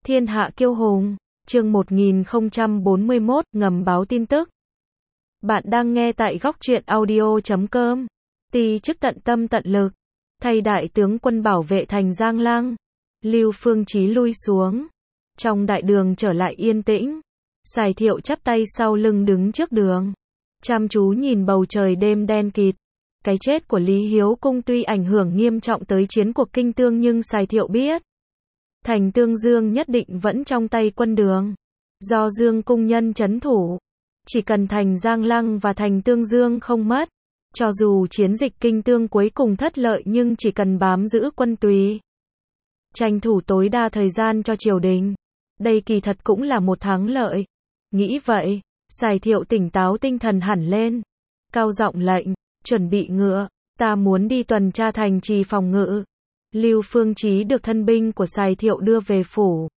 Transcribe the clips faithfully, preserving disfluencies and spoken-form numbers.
Thiên hạ kiêu hùng, chương một nghìn không trăm bốn mươi mốt, ngầm báo tin tức. Bạn đang nghe tại góc truyện audio chấm com. Ty chức tận tâm tận lực, thay đại tướng quân bảo vệ thành Giang Lăng. Lưu Phương Chí lui xuống. Trong đại đường trở lại yên tĩnh. Sài Thiệu chắp tay sau lưng đứng trước đường. Chăm chú nhìn bầu trời đêm đen kịt. Cái chết của Lý Hiếu Cung tuy ảnh hưởng nghiêm trọng tới chiến cuộc Kinh Tương nhưng Sài Thiệu biết. Thành Tương Dương nhất định vẫn trong tay quân Đường. Do Dương Cung nhân trấn thủ. Chỉ cần thành Giang Lăng và thành Tương Dương không mất. Cho dù chiến dịch Kinh Tương cuối cùng thất lợi nhưng chỉ cần bám giữ quân Tùy. Tranh thủ tối đa thời gian cho triều đình. Đây kỳ thật cũng là một thắng lợi. Nghĩ vậy, Sài Thiệu tỉnh táo tinh thần hẳn lên. Cao giọng lệnh, chuẩn bị ngựa, ta muốn đi tuần tra thành trì phòng ngự. Lưu Phương Chí được thân binh của Sài Thiệu đưa về phủ.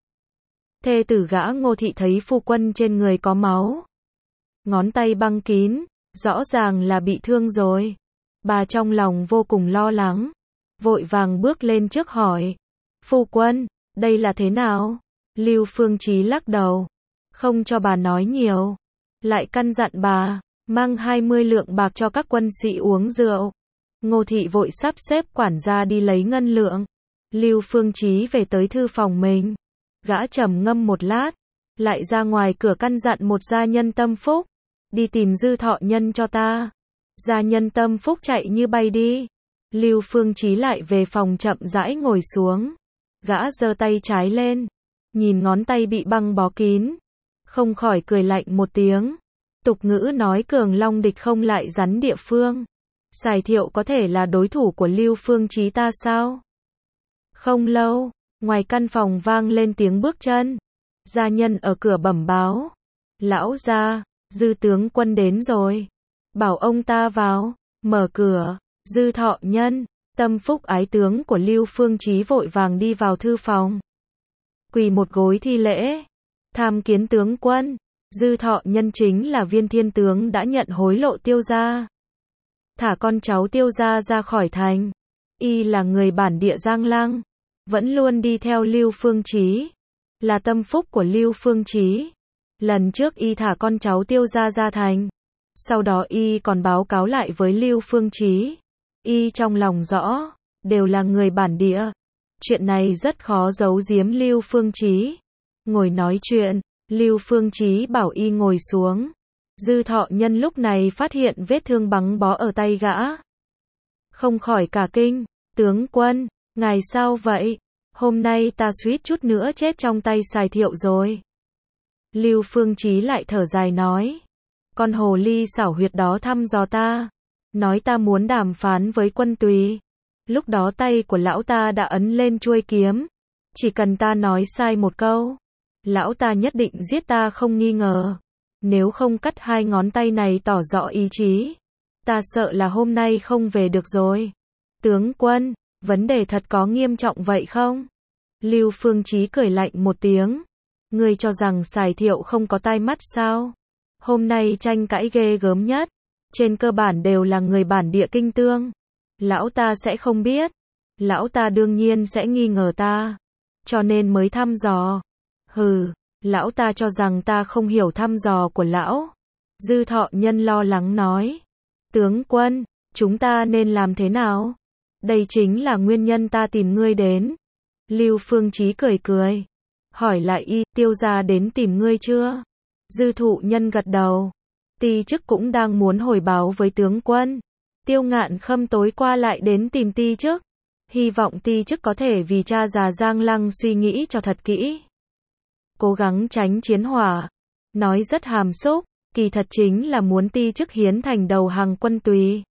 Thê tử gã Ngô Thị thấy phu quân trên người có máu. Ngón tay băng kín, rõ ràng là bị thương rồi. Bà trong lòng vô cùng lo lắng. Vội vàng bước lên trước hỏi. Phu quân, đây là thế nào? Lưu Phương Chí lắc đầu. Không cho bà nói nhiều. Lại căn dặn bà, mang hai mươi lượng bạc cho các quân sĩ uống rượu. Ngô Thị vội sắp xếp quản gia đi lấy ngân lượng. Lưu Phương Chí về tới thư phòng mình. Gã trầm ngâm một lát. Lại ra ngoài cửa căn dặn một gia nhân Tâm Phúc. Đi tìm Dư Thọ Nhân cho ta. Gia nhân Tâm Phúc chạy như bay đi. Lưu Phương Chí lại về phòng chậm rãi ngồi xuống. Gã giơ tay trái lên. Nhìn ngón tay bị băng bó kín. Không khỏi cười lạnh một tiếng. Tục ngữ nói cường long địch không lại rắn địa phương. Sài Thiệu có thể là đối thủ của Lưu Phương Chí ta sao? Không lâu, ngoài căn phòng vang lên tiếng bước chân. Gia nhân ở cửa bẩm báo. Lão gia, Dư tướng quân đến rồi. Bảo ông ta vào. Mở cửa. Dư Thọ Nhân, Tâm Phúc ái tướng của Lưu Phương Chí vội vàng đi vào thư phòng. Quỳ một gối thi lễ. Tham kiến tướng quân. Dư Thọ Nhân chính là Viên Thiên tướng đã nhận hối lộ Tiêu gia. Thả con cháu Tiêu gia ra khỏi thành. Y là người bản địa Giang Lăng. Vẫn luôn đi theo Lưu Phương Chí. Là tâm phúc của Lưu Phương Chí. Lần trước Y thả con cháu Tiêu gia ra thành. Sau đó Y còn báo cáo lại với Lưu Phương Chí. Y trong lòng rõ. Đều là người bản địa. Chuyện này rất khó giấu giếm Lưu Phương Chí. Ngồi nói chuyện. Lưu Phương Chí bảo Y ngồi xuống. Dư Thọ Nhân lúc này phát hiện vết thương băng bó ở tay gã. Không khỏi cả kinh. Tướng quân, ngài sao vậy? Hôm nay ta suýt chút nữa chết trong tay Sài Thiệu rồi. Lưu Phương Chí lại thở dài nói. Con hồ ly xảo huyệt đó thăm dò ta. Nói ta muốn đàm phán với quân Tùy. Lúc đó tay của lão ta đã ấn lên chuôi kiếm. Chỉ cần ta nói sai một câu. Lão ta nhất định giết ta không nghi ngờ. Nếu không cắt hai ngón tay này tỏ rõ ý chí. Ta sợ là hôm nay không về được rồi. Tướng quân, vấn đề thật có nghiêm trọng vậy không? Lưu Phương Chí cười lạnh một tiếng. Ngươi cho rằng Sài Thiệu không có tai mắt sao? Hôm nay tranh cãi ghê gớm nhất. Trên cơ bản đều là người bản địa Kinh Tương. Lão ta sẽ không biết. Lão ta đương nhiên sẽ nghi ngờ ta. Cho nên mới thăm dò. Hừ, lão ta cho rằng ta không hiểu thăm dò của lão. Dư Thọ Nhân lo lắng nói. Tướng quân, chúng ta nên làm thế nào? Đây chính là nguyên nhân ta tìm ngươi đến. Lưu Phương Chí cười cười. Hỏi lại Y, Tiêu gia đến tìm ngươi chưa? Dư Thụ Nhân gật đầu. Ty chức cũng đang muốn hồi báo với tướng quân. Tiêu Ngạn Khâm tối qua lại đến tìm Ty chức. Hy vọng Ty chức có thể vì cha già Giang Lăng suy nghĩ cho thật kỹ. Cố gắng tránh chiến hỏa. Nói rất hàm xúc, kỳ thật chính là muốn Ty chức hiến thành đầu hàng quân Tùy.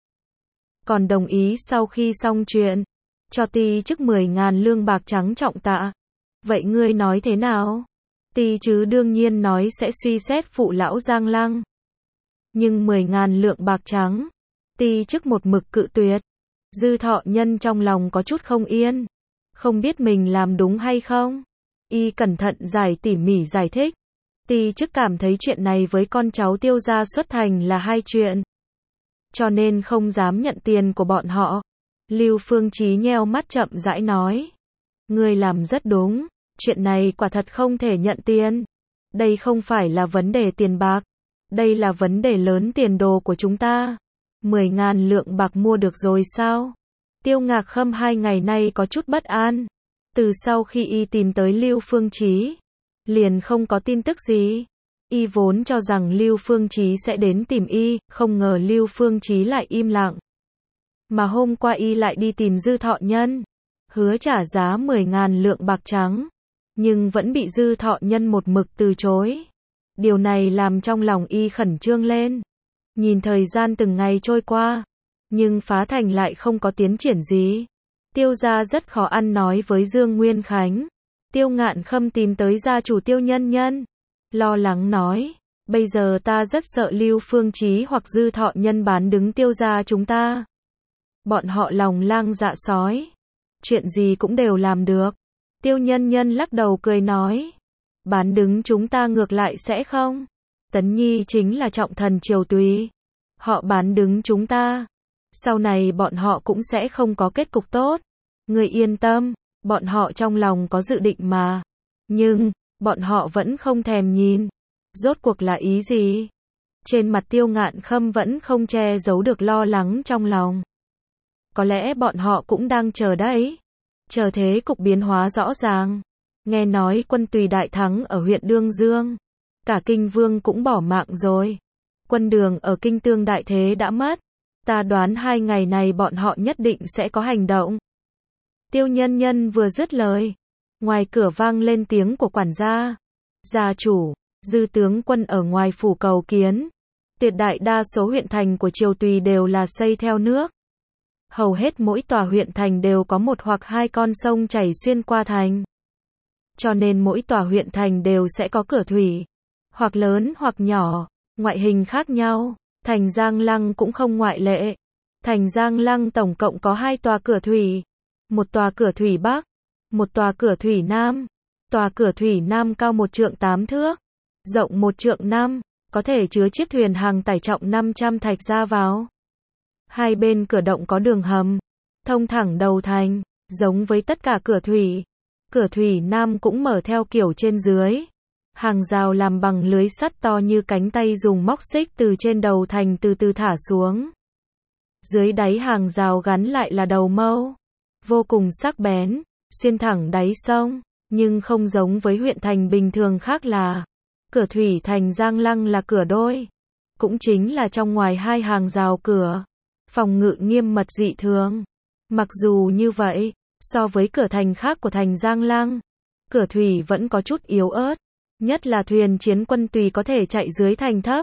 Còn đồng ý sau khi xong chuyện, cho Ty chức mười ngàn lương bạc trắng trọng tạ. Vậy ngươi nói thế nào? Ty chứ đương nhiên nói sẽ suy xét phụ lão Giang Lăng. Nhưng mười ngàn lượng bạc trắng, Ty chức một mực cự tuyệt. Dư Thọ Nhân trong lòng có chút không yên. Không biết mình làm đúng hay không? Y cẩn thận giải tỉ mỉ giải thích. Ty chức cảm thấy chuyện này với con cháu Tiêu gia xuất thành là hai chuyện. Cho nên không dám nhận tiền của bọn họ. Lưu Phương Chí nheo mắt chậm rãi nói. Ngươi làm rất đúng. Chuyện này quả thật không thể nhận tiền. Đây không phải là vấn đề tiền bạc. Đây là vấn đề lớn tiền đồ của chúng ta. Mười ngàn lượng bạc mua được rồi sao? Tiêu Ngạc Khâm hai ngày nay có chút bất an. Từ sau khi y tìm tới Lưu Phương Chí, liền không có tin tức gì. Y vốn cho rằng Lưu Phương Chí sẽ đến tìm y, không ngờ Lưu Phương Chí lại im lặng. Mà hôm qua y lại đi tìm Dư Thọ Nhân, hứa trả giá mười ngàn lượng bạc trắng, nhưng vẫn bị Dư Thọ Nhân một mực từ chối. Điều này làm trong lòng y khẩn trương lên. Nhìn thời gian từng ngày trôi qua, nhưng Phá Thành lại không có tiến triển gì. Tiêu gia rất khó ăn nói với Dương Nguyên Khánh. Tiêu Ngạn Khâm tìm tới gia chủ Tiêu Nhân Nhân, lo lắng nói, bây giờ ta rất sợ Lưu Phương Chí hoặc Dư Thọ Nhân bán đứng Tiêu gia chúng ta. Bọn họ lòng lang dạ sói, chuyện gì cũng đều làm được. Tiêu Nhân Nhân lắc đầu cười nói, bán đứng chúng ta ngược lại sẽ không. Tấn Nhi chính là trọng thần Triều Tùy. Họ bán đứng chúng ta, sau này bọn họ cũng sẽ không có kết cục tốt. Người yên tâm, bọn họ trong lòng có dự định mà. Nhưng, bọn họ vẫn không thèm nhìn. Rốt cuộc là ý gì? Trên mặt Tiêu Ngạn Khâm vẫn không che giấu được lo lắng trong lòng. Có lẽ bọn họ cũng đang chờ đấy. Chờ thế cục biến hóa rõ ràng. Nghe nói quân Tùy đại thắng ở huyện Đương Dương. Cả Kinh Vương cũng bỏ mạng rồi. Quân Đường ở Kinh Tương đại thế đã mất. Ta đoán hai ngày này bọn họ nhất định sẽ có hành động. Tiêu Nhân Nhân vừa dứt lời, ngoài cửa vang lên tiếng của quản gia. Gia chủ, Dư tướng quân ở ngoài phủ cầu kiến. Tuyệt đại đa số huyện thành của Triều Tùy đều là xây theo nước. Hầu hết mỗi tòa huyện thành đều có một hoặc hai con sông chảy xuyên qua thành. Cho nên mỗi tòa huyện thành đều sẽ có cửa thủy, hoặc lớn hoặc nhỏ, ngoại hình khác nhau. Thành Giang Lăng cũng không ngoại lệ. Thành Giang Lăng tổng cộng có hai tòa cửa thủy. Một tòa cửa thủy Bắc, một tòa cửa thủy Nam. Tòa cửa thủy Nam cao một trượng tám thước, rộng một trượng năm, có thể chứa chiếc thuyền hàng tải trọng năm trăm thạch ra vào. Hai bên cửa động có đường hầm, thông thẳng đầu thành, giống với tất cả cửa thủy. Cửa thủy Nam cũng mở theo kiểu trên dưới. Hàng rào làm bằng lưới sắt to như cánh tay dùng móc xích từ trên đầu thành từ từ thả xuống. Dưới đáy hàng rào gắn lại là đầu mâu, vô cùng sắc bén, xuyên thẳng đáy sông, nhưng không giống với huyện thành bình thường khác là cửa thủy thành Giang Lăng là cửa đôi, cũng chính là trong ngoài hai hàng rào cửa, phòng ngự nghiêm mật dị thường. Mặc dù như vậy, so với cửa thành khác của thành Giang Lăng, cửa thủy vẫn có chút yếu ớt, nhất là thuyền chiến quân Tùy có thể chạy dưới thành thấp,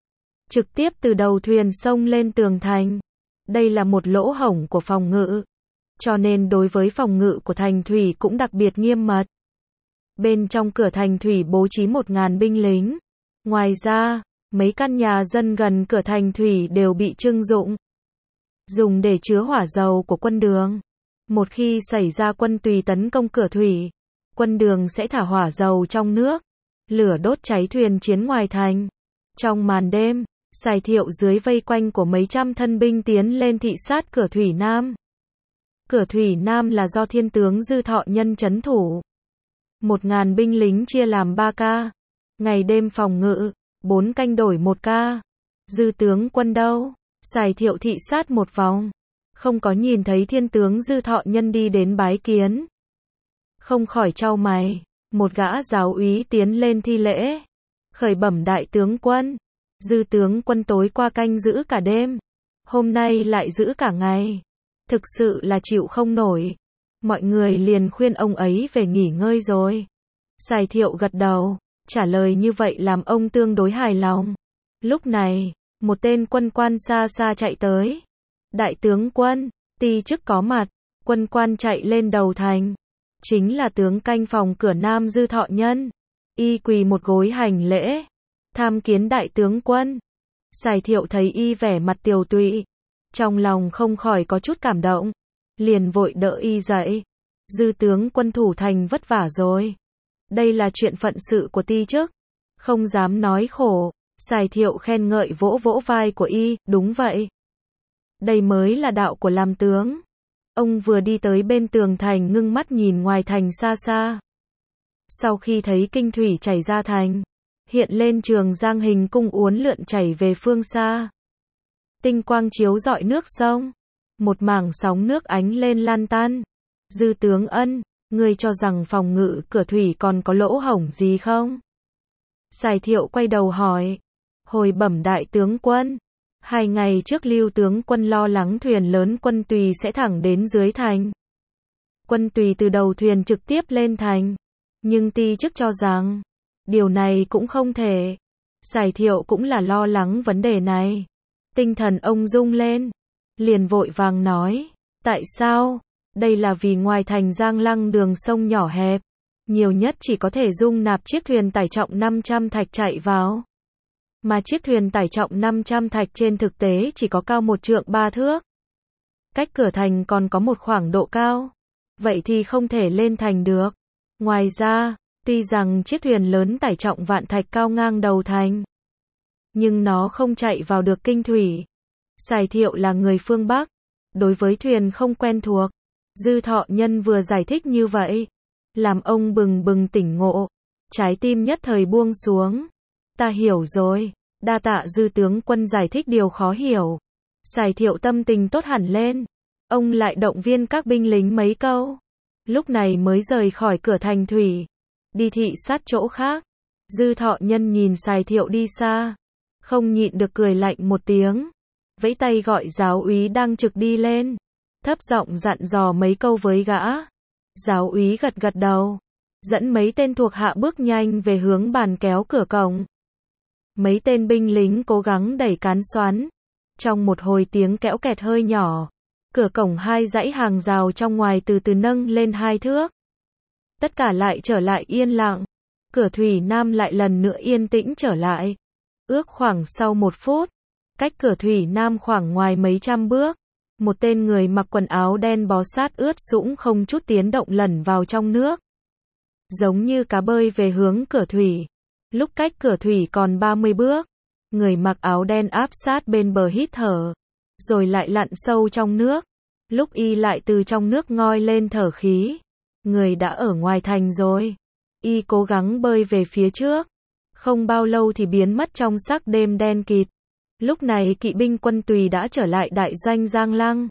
trực tiếp từ đầu thuyền xông lên tường thành. Đây là một lỗ hổng của phòng ngự, cho nên đối với phòng ngự của thành thủy cũng đặc biệt nghiêm mật. Bên trong cửa thành thủy bố trí một ngàn binh lính. Ngoài ra, mấy căn nhà dân gần cửa thành thủy đều bị trưng dụng, dùng để chứa hỏa dầu của quân Đường. Một khi xảy ra quân Tùy tấn công cửa thủy, quân Đường sẽ thả hỏa dầu trong nước, lửa đốt cháy thuyền chiến ngoài thành. Trong màn đêm, Sài Thiệu dưới vây quanh của mấy trăm thân binh tiến lên thị sát cửa thủy Nam. Cửa thủy Nam là do thiên tướng Dư Thọ Nhân trấn thủ. Một ngàn binh lính chia làm ba ca, ngày đêm phòng ngự, bốn canh đổi một ca. Dư tướng quân đâu? Sài Thiệu thị sát một vòng, không có nhìn thấy thiên tướng Dư Thọ Nhân đi đến bái kiến. Không khỏi chau mày, một gã giáo úy tiến lên thi lễ, khởi bẩm đại tướng quân. Dư tướng quân tối qua canh giữ cả đêm, hôm nay lại giữ cả ngày, thực sự là chịu không nổi. Mọi người liền khuyên ông ấy về nghỉ ngơi rồi. Sài Thiệu gật đầu, trả lời như vậy làm ông tương đối hài lòng. Lúc này, một tên quân quan xa xa chạy tới. Đại tướng quân, ti chức có mặt. Quân quan chạy lên đầu thành, chính là tướng canh phòng cửa Nam Dư Thọ Nhân. Y quỳ một gối hành lễ, tham kiến đại tướng quân. Sài Thiệu thấy y vẻ mặt tiều tụy, trong lòng không khỏi có chút cảm động, liền vội đỡ y dậy. Dư tướng quân thủ thành vất vả rồi, đây là chuyện phận sự của ti chức, không dám nói khổ. Sài Thiệu khen ngợi vỗ vỗ vai của y, đúng vậy, đây mới là đạo của làm tướng. Ông vừa đi tới bên tường thành ngưng mắt nhìn ngoài thành xa xa. Sau khi thấy kinh thủy chảy ra thành, hiện lên trường giang hình cung uốn lượn chảy về phương xa. Tinh quang chiếu rọi nước sông, một mảng sóng nước ánh lên lan tan. Dư tướng Ân, ngươi cho rằng phòng ngự cửa thủy còn có lỗ hổng gì không? Sài Thiệu quay đầu hỏi. Hồi bẩm đại tướng quân, hai ngày trước Lưu tướng quân lo lắng thuyền lớn quân tùy sẽ thẳng đến dưới thành. Quân tùy từ đầu thuyền trực tiếp lên thành, nhưng ti chức cho rằng điều này cũng không thể. Sài Thiệu cũng là lo lắng vấn đề này. Tinh thần ông rung lên, liền vội vàng nói, tại sao? Đây là vì ngoài thành Giang Lăng đường sông nhỏ hẹp, nhiều nhất chỉ có thể dung nạp chiếc thuyền tải trọng năm trăm thạch chạy vào. Mà chiếc thuyền tải trọng năm trăm thạch trên thực tế chỉ có cao một trượng ba thước. Cách cửa thành còn có một khoảng độ cao. Vậy thì không thể lên thành được. Ngoài ra, tuy rằng chiếc thuyền lớn tải trọng vạn thạch cao ngang đầu thành, nhưng nó không chạy vào được kinh thủy. Sài Thiệu là người phương Bắc, đối với thuyền không quen thuộc. Dư Thọ Nhân vừa giải thích như vậy, làm ông bừng bừng tỉnh ngộ, trái tim nhất thời buông xuống. Ta hiểu rồi, đa tạ Dư tướng quân giải thích điều khó hiểu. Sài Thiệu tâm tình tốt hẳn lên, ông lại động viên các binh lính mấy câu, lúc này mới rời khỏi cửa thành thủy, đi thị sát chỗ khác. Dư Thọ Nhân nhìn Sài Thiệu đi xa, không nhịn được cười lạnh một tiếng, vẫy tay gọi giáo úy đang trực đi lên, thấp giọng dặn dò mấy câu với gã. Giáo úy gật gật đầu, dẫn mấy tên thuộc hạ bước nhanh về hướng bàn kéo cửa cổng. Mấy tên binh lính cố gắng đẩy cán xoắn. Trong một hồi tiếng kẽo kẹt hơi nhỏ, cửa cổng hai dãy hàng rào trong ngoài từ từ nâng lên hai thước. Tất cả lại trở lại yên lặng. Cửa thủy nam lại lần nữa yên tĩnh trở lại. Ước khoảng sau một phút, cách cửa thủy nam khoảng ngoài mấy trăm bước, một tên người mặc quần áo đen bó sát ướt sũng không chút tiếng động lẩn vào trong nước. Giống như cá bơi về hướng cửa thủy. Lúc cách cửa thủy còn ba mươi bước, người mặc áo đen áp sát bên bờ hít thở, rồi lại lặn sâu trong nước. Lúc y lại từ trong nước ngoi lên thở khí, người đã ở ngoài thành rồi. Y cố gắng bơi về phía trước, không bao lâu thì biến mất trong sắc đêm đen kịt. Lúc này kỵ binh quân tùy đã trở lại đại doanh Giang Lăng,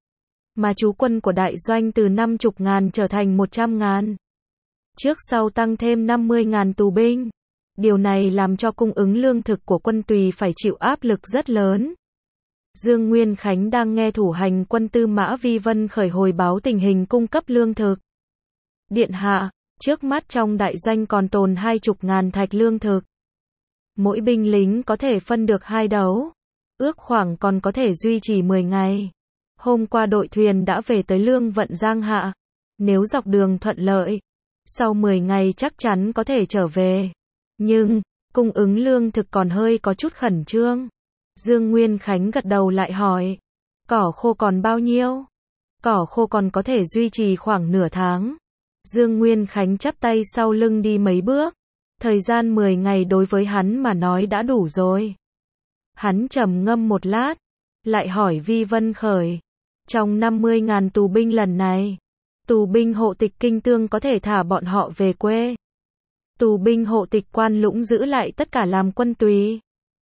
mà trú quân của đại doanh từ năm chục ngàn trở thành một trăm ngàn. Trước sau tăng thêm năm mươi ngàn tù binh. Điều này làm cho cung ứng lương thực của quân tùy phải chịu áp lực rất lớn. Dương Nguyên Khánh đang nghe thủ hành quân Tư Mã Vi Vân khởi hồi báo tình hình cung cấp lương thực. Điện hạ, trước mắt trong đại doanh còn tồn hai chục ngàn thạch lương thực. Mỗi binh lính có thể phân được hai đấu. Ước khoảng còn có thể duy trì mười ngày. Hôm qua đội thuyền đã về tới Lương Vận Giang Hạ. Nếu dọc đường thuận lợi, sau mười ngày chắc chắn có thể trở về. Nhưng, cung ứng lương thực còn hơi có chút khẩn trương. Dương Nguyên Khánh gật đầu lại hỏi. Cỏ khô còn bao nhiêu? Cỏ khô còn có thể duy trì khoảng nửa tháng. Dương Nguyên Khánh chắp tay sau lưng đi mấy bước. Thời gian mười ngày đối với hắn mà nói đã đủ rồi. Hắn trầm ngâm một lát, lại hỏi Vi Vân Khởi. Trong năm mươi ngàn tù binh lần này, tù binh hộ tịch Kinh Tương có thể thả bọn họ về quê. Tù binh hộ tịch Quan Lũng giữ lại tất cả làm quân tùy.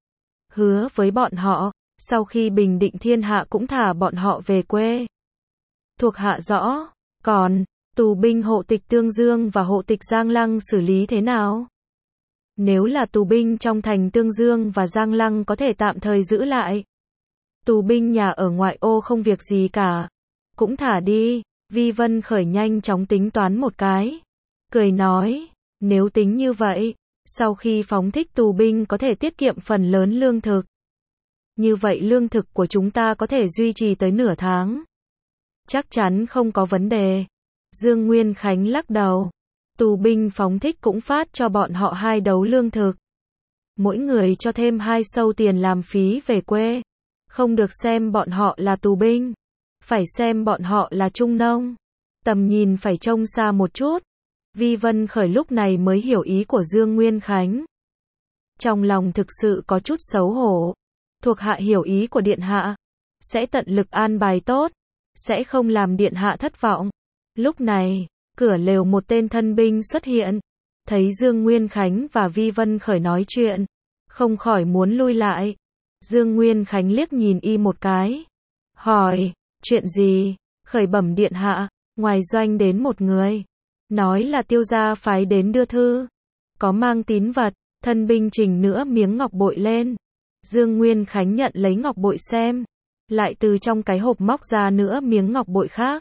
Hứa với bọn họ, sau khi bình định thiên hạ cũng thả bọn họ về quê. Thuộc hạ rõ, còn, tù binh hộ tịch Tương Dương và hộ tịch Giang Lăng xử lý thế nào? Nếu là tù binh trong thành Tương Dương và Giang Lăng có thể tạm thời giữ lại. Tù binh nhà ở ngoại ô không việc gì cả, cũng thả đi. Vi Vân Khởi nhanh chóng tính toán một cái, cười nói, nếu tính như vậy, sau khi phóng thích tù binh có thể tiết kiệm phần lớn lương thực. Như vậy lương thực của chúng ta có thể duy trì tới nửa tháng. Chắc chắn không có vấn đề. Dương Nguyên Khánh lắc đầu. Tù binh phóng thích cũng phát cho bọn họ hai đấu lương thực. Mỗi người cho thêm hai sâu tiền làm phí về quê. Không được xem bọn họ là tù binh. Phải xem bọn họ là trung nông. Tầm nhìn phải trông xa một chút. Vi Vân Khởi lúc này mới hiểu ý của Dương Nguyên Khánh. Trong lòng thực sự có chút xấu hổ. Thuộc hạ hiểu ý của điện hạ. Sẽ tận lực an bài tốt. Sẽ không làm điện hạ thất vọng. Lúc này, cửa lều một tên thân binh xuất hiện. thấy Dương Nguyên Khánh và Vi Vân Khởi nói chuyện, không khỏi muốn lui lại. Dương Nguyên Khánh liếc nhìn y một cái, hỏi, chuyện gì? Khởi bẩm điện hạ, ngoài doanh đến một người, nói là Tiêu gia phái đến đưa thư, có mang tín vật. Thân binh trình nữa miếng ngọc bội lên. Dương Nguyên Khánh nhận lấy ngọc bội xem, lại từ trong cái hộp móc ra nữa miếng ngọc bội khác.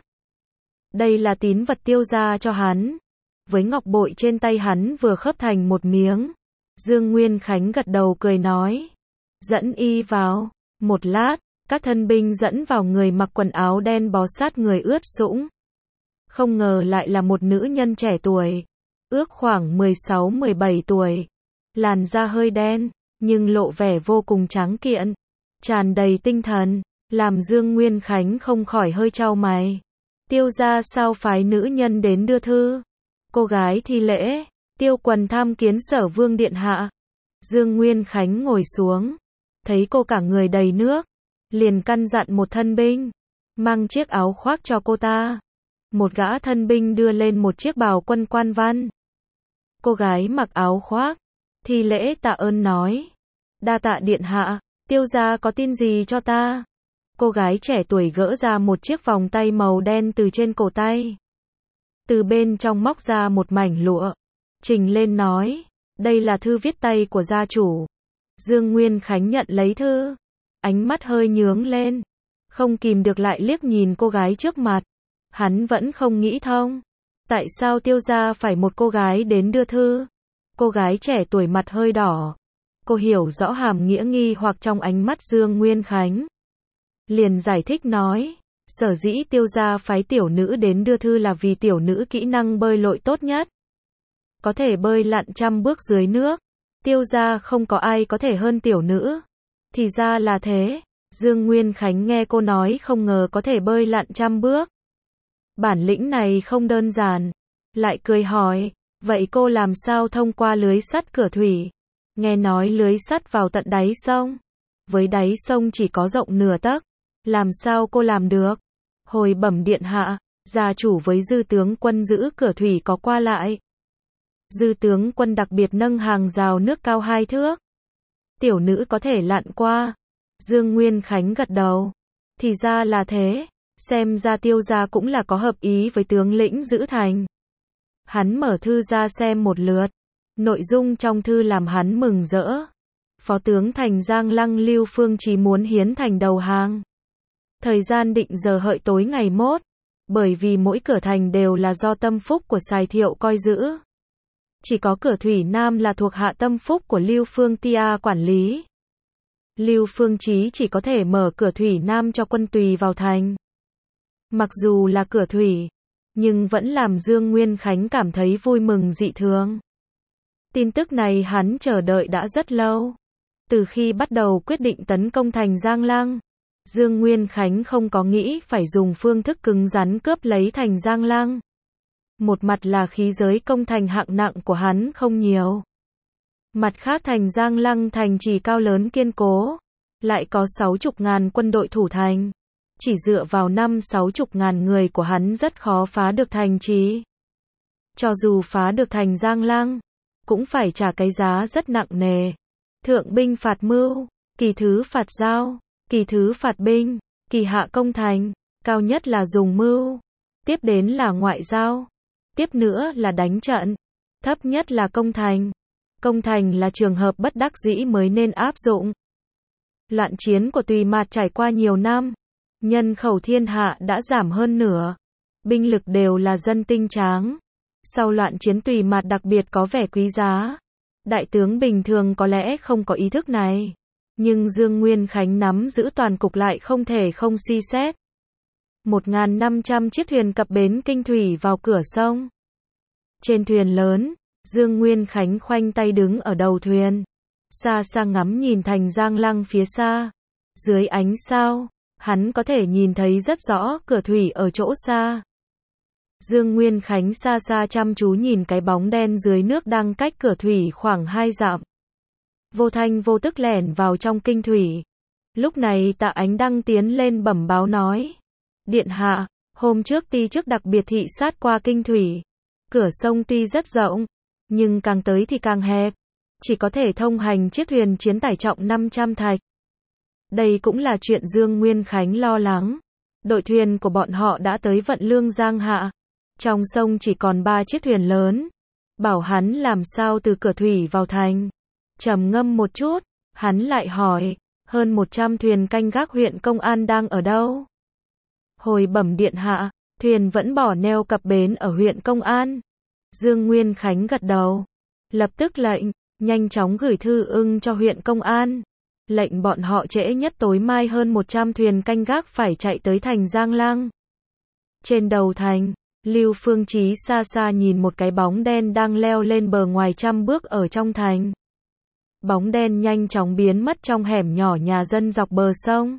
Đây là tín vật Tiêu gia cho hắn. Với ngọc bội trên tay hắn vừa khớp thành một miếng. Dương Nguyên Khánh gật đầu cười nói, dẫn y vào. Một lát, các thân binh dẫn vào người mặc quần áo đen bó sát người ướt sũng. Không ngờ lại là một nữ nhân trẻ tuổi, ước khoảng mười sáu mười bảy tuổi. Làn da hơi đen, nhưng lộ vẻ vô cùng tráng kiện, tràn đầy tinh thần, làm Dương Nguyên Khánh không khỏi hơi chau mày. Tiêu gia sao phái nữ nhân đến đưa thư? Cô gái thi lễ, Tiêu Quần tham kiến Sở Vương điện hạ. Dương Nguyên Khánh ngồi xuống, thấy cô cả người đầy nước, liền căn dặn một thân binh, mang chiếc áo khoác cho cô ta. Một gã thân binh đưa lên một chiếc bào quân quan văn. Cô gái mặc áo khoác, thi lễ tạ ơn nói, đa tạ điện hạ, Tiêu gia có tin gì cho ta? Cô gái trẻ tuổi gỡ ra một chiếc vòng tay màu đen từ trên cổ tay. Từ bên trong móc ra một mảnh lụa, trình lên nói, đây là thư viết tay của gia chủ. Dương Nguyên Khánh nhận lấy thư, ánh mắt hơi nhướng lên, không kìm được lại liếc nhìn cô gái trước mặt. Hắn vẫn không nghĩ thông, tại sao Tiêu gia phải một cô gái đến đưa thư? Cô gái trẻ tuổi mặt hơi đỏ. Cô hiểu rõ hàm nghĩa nghi hoặc trong ánh mắt Dương Nguyên Khánh. Liền giải thích nói, sở dĩ Tiêu gia phái tiểu nữ đến đưa thư là vì tiểu nữ kỹ năng bơi lội tốt nhất. Có thể bơi lặn trăm bước dưới nước. Tiêu gia không có ai có thể hơn tiểu nữ. Thì ra là thế. Dương Nguyên Khánh nghe cô nói không ngờ có thể bơi lặn trăm bước. Bản lĩnh này không đơn giản. Lại cười hỏi, vậy cô làm sao thông qua lưới sắt cửa thủy? Nghe nói lưới sắt vào tận đáy sông. Với đáy sông chỉ có rộng nửa tấc. Làm sao cô làm được? Hồi bẩm điện hạ, gia chủ với dư tướng quân giữ cửa thủy có qua lại. Dư tướng quân đặc biệt nâng hàng rào nước cao hai thước. Tiểu nữ có thể lặn qua. Dương Nguyên Khánh gật đầu. Thì ra là thế. Xem ra Tiêu gia cũng là có hợp ý với tướng lĩnh giữ thành. Hắn mở thư ra xem một lượt. Nội dung trong thư làm hắn mừng rỡ. Phó tướng thành Giang Lăng Lưu Phương Chí muốn hiến thành đầu hàng. Thời gian định giờ hợi tối ngày mốt. Bởi vì mỗi cửa thành đều là do tâm phúc của Sài Thiệu coi giữ. Chỉ có cửa thủy Nam là thuộc hạ tâm phúc của Lưu Phương Tia quản lý. Lưu Phương Chí chỉ có thể mở cửa thủy Nam cho quân tùy vào thành. Mặc dù là cửa thủy, nhưng vẫn làm Dương Nguyên Khánh cảm thấy vui mừng dị thường. Tin tức này hắn chờ đợi đã rất lâu. Từ khi bắt đầu quyết định tấn công thành Giang Lăng, Dương Nguyên Khánh không có nghĩ phải dùng phương thức cứng rắn cướp lấy thành Giang Lăng. Một mặt là khí giới công thành hạng nặng của hắn không nhiều. Mặt khác thành Giang Lăng thành trì cao lớn kiên cố, lại có sáu chục ngàn quân đội thủ thành. Chỉ dựa vào năm sáu chục ngàn người của hắn rất khó phá được thành trì. Cho dù phá được thành Giang Lăng, cũng phải trả cái giá rất nặng nề. Thượng binh phạt mưu, kỳ thứ phạt giao, kỳ thứ phạt binh, kỳ hạ công thành, cao nhất là dùng mưu, tiếp đến là ngoại giao, tiếp nữa là đánh trận, thấp nhất là công thành. Công thành là trường hợp bất đắc dĩ mới nên áp dụng. Loạn chiến của Tùy Mạt trải qua nhiều năm, nhân khẩu thiên hạ đã giảm hơn nửa, binh lực đều là dân tinh tráng. Sau loạn chiến Tùy Mạt đặc biệt có vẻ quý giá. Đại tướng bình thường có lẽ không có ý thức này, nhưng Dương Nguyên Khánh nắm giữ toàn cục lại không thể không suy xét. một nghìn năm trăm chiếc thuyền cập bến Kinh Thủy vào cửa sông. Trên thuyền lớn, Dương Nguyên Khánh khoanh tay đứng ở đầu thuyền, xa xa ngắm nhìn thành Giang Lăng phía xa. Dưới ánh sao, hắn có thể nhìn thấy rất rõ cửa thủy ở chỗ xa. Dương Nguyên Khánh xa xa chăm chú nhìn cái bóng đen dưới nước đang cách cửa thủy khoảng hai dặm. Vô thanh vô tức lẻn vào trong kinh thủy. Lúc này Tạ Ánh Đăng tiến lên bẩm báo nói. Điện hạ, hôm trước ti chức đặc biệt thị sát qua kinh thủy. Cửa sông tuy rất rộng, nhưng càng tới thì càng hẹp, chỉ có thể thông hành chiếc thuyền chiến tải trọng năm trăm thạch. Đây cũng là chuyện Dương Nguyên Khánh lo lắng. Đội thuyền của bọn họ đã tới Vận Lương Giang Hạ. Trong sông chỉ còn ba chiếc thuyền lớn. Bảo hắn làm sao từ cửa thủy vào thành. Trầm ngâm một chút, hắn lại hỏi, hơn một trăm thuyền canh gác huyện Công An đang ở đâu? Hồi bẩm điện hạ, thuyền vẫn bỏ neo cập bến ở huyện Công An. Dương Nguyên Khánh gật đầu, lập tức lệnh, nhanh chóng gửi thư ưng cho huyện Công An. Lệnh bọn họ trễ nhất tối mai hơn một trăm thuyền canh gác phải chạy tới thành Giang Lăng. Trên đầu thành, Lưu Phương Chí xa xa nhìn một cái bóng đen đang leo lên bờ ngoài trăm bước ở trong thành. Bóng đen nhanh chóng biến mất trong hẻm nhỏ nhà dân dọc bờ sông.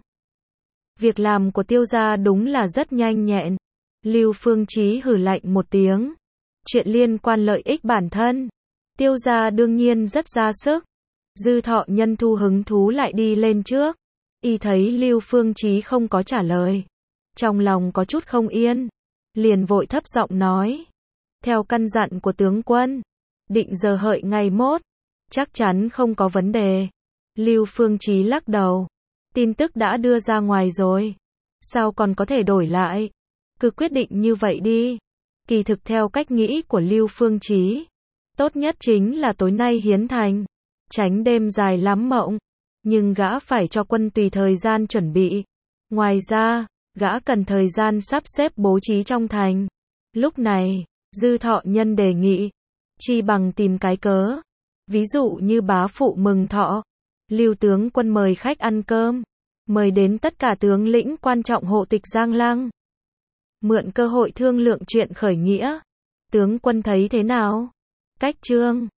Việc làm của Tiêu gia đúng là rất nhanh nhẹn. Lưu Phương Chí hừ lạnh một tiếng. Chuyện liên quan lợi ích bản thân, Tiêu gia đương nhiên rất ra sức. Dư Thọ Nhân thu hứng thú lại đi lên trước. Y thấy Lưu Phương Chí không có trả lời, trong lòng có chút không yên, liền vội thấp giọng nói. Theo căn dặn của tướng quân, định giờ hợi ngày mốt, chắc chắn không có vấn đề. Lưu Phương Chí lắc đầu. Tin tức đã đưa ra ngoài rồi, sao còn có thể đổi lại? Cứ quyết định như vậy đi. Kỳ thực theo cách nghĩ của Lưu Phương Chí, tốt nhất chính là tối nay hiến thành, tránh đêm dài lắm mộng. Nhưng gã phải cho quân tùy thời gian chuẩn bị. Ngoài ra, gã cần thời gian sắp xếp bố trí trong thành. Lúc này, Dư Thọ Nhân đề nghị, chi bằng tìm cái cớ. Ví dụ như bá phụ mừng thọ, Lưu tướng quân mời khách ăn cơm, mời đến tất cả tướng lĩnh quan trọng hộ tịch Giang Lăng. Mượn cơ hội thương lượng chuyện khởi nghĩa. Tướng quân thấy thế nào? Cách trương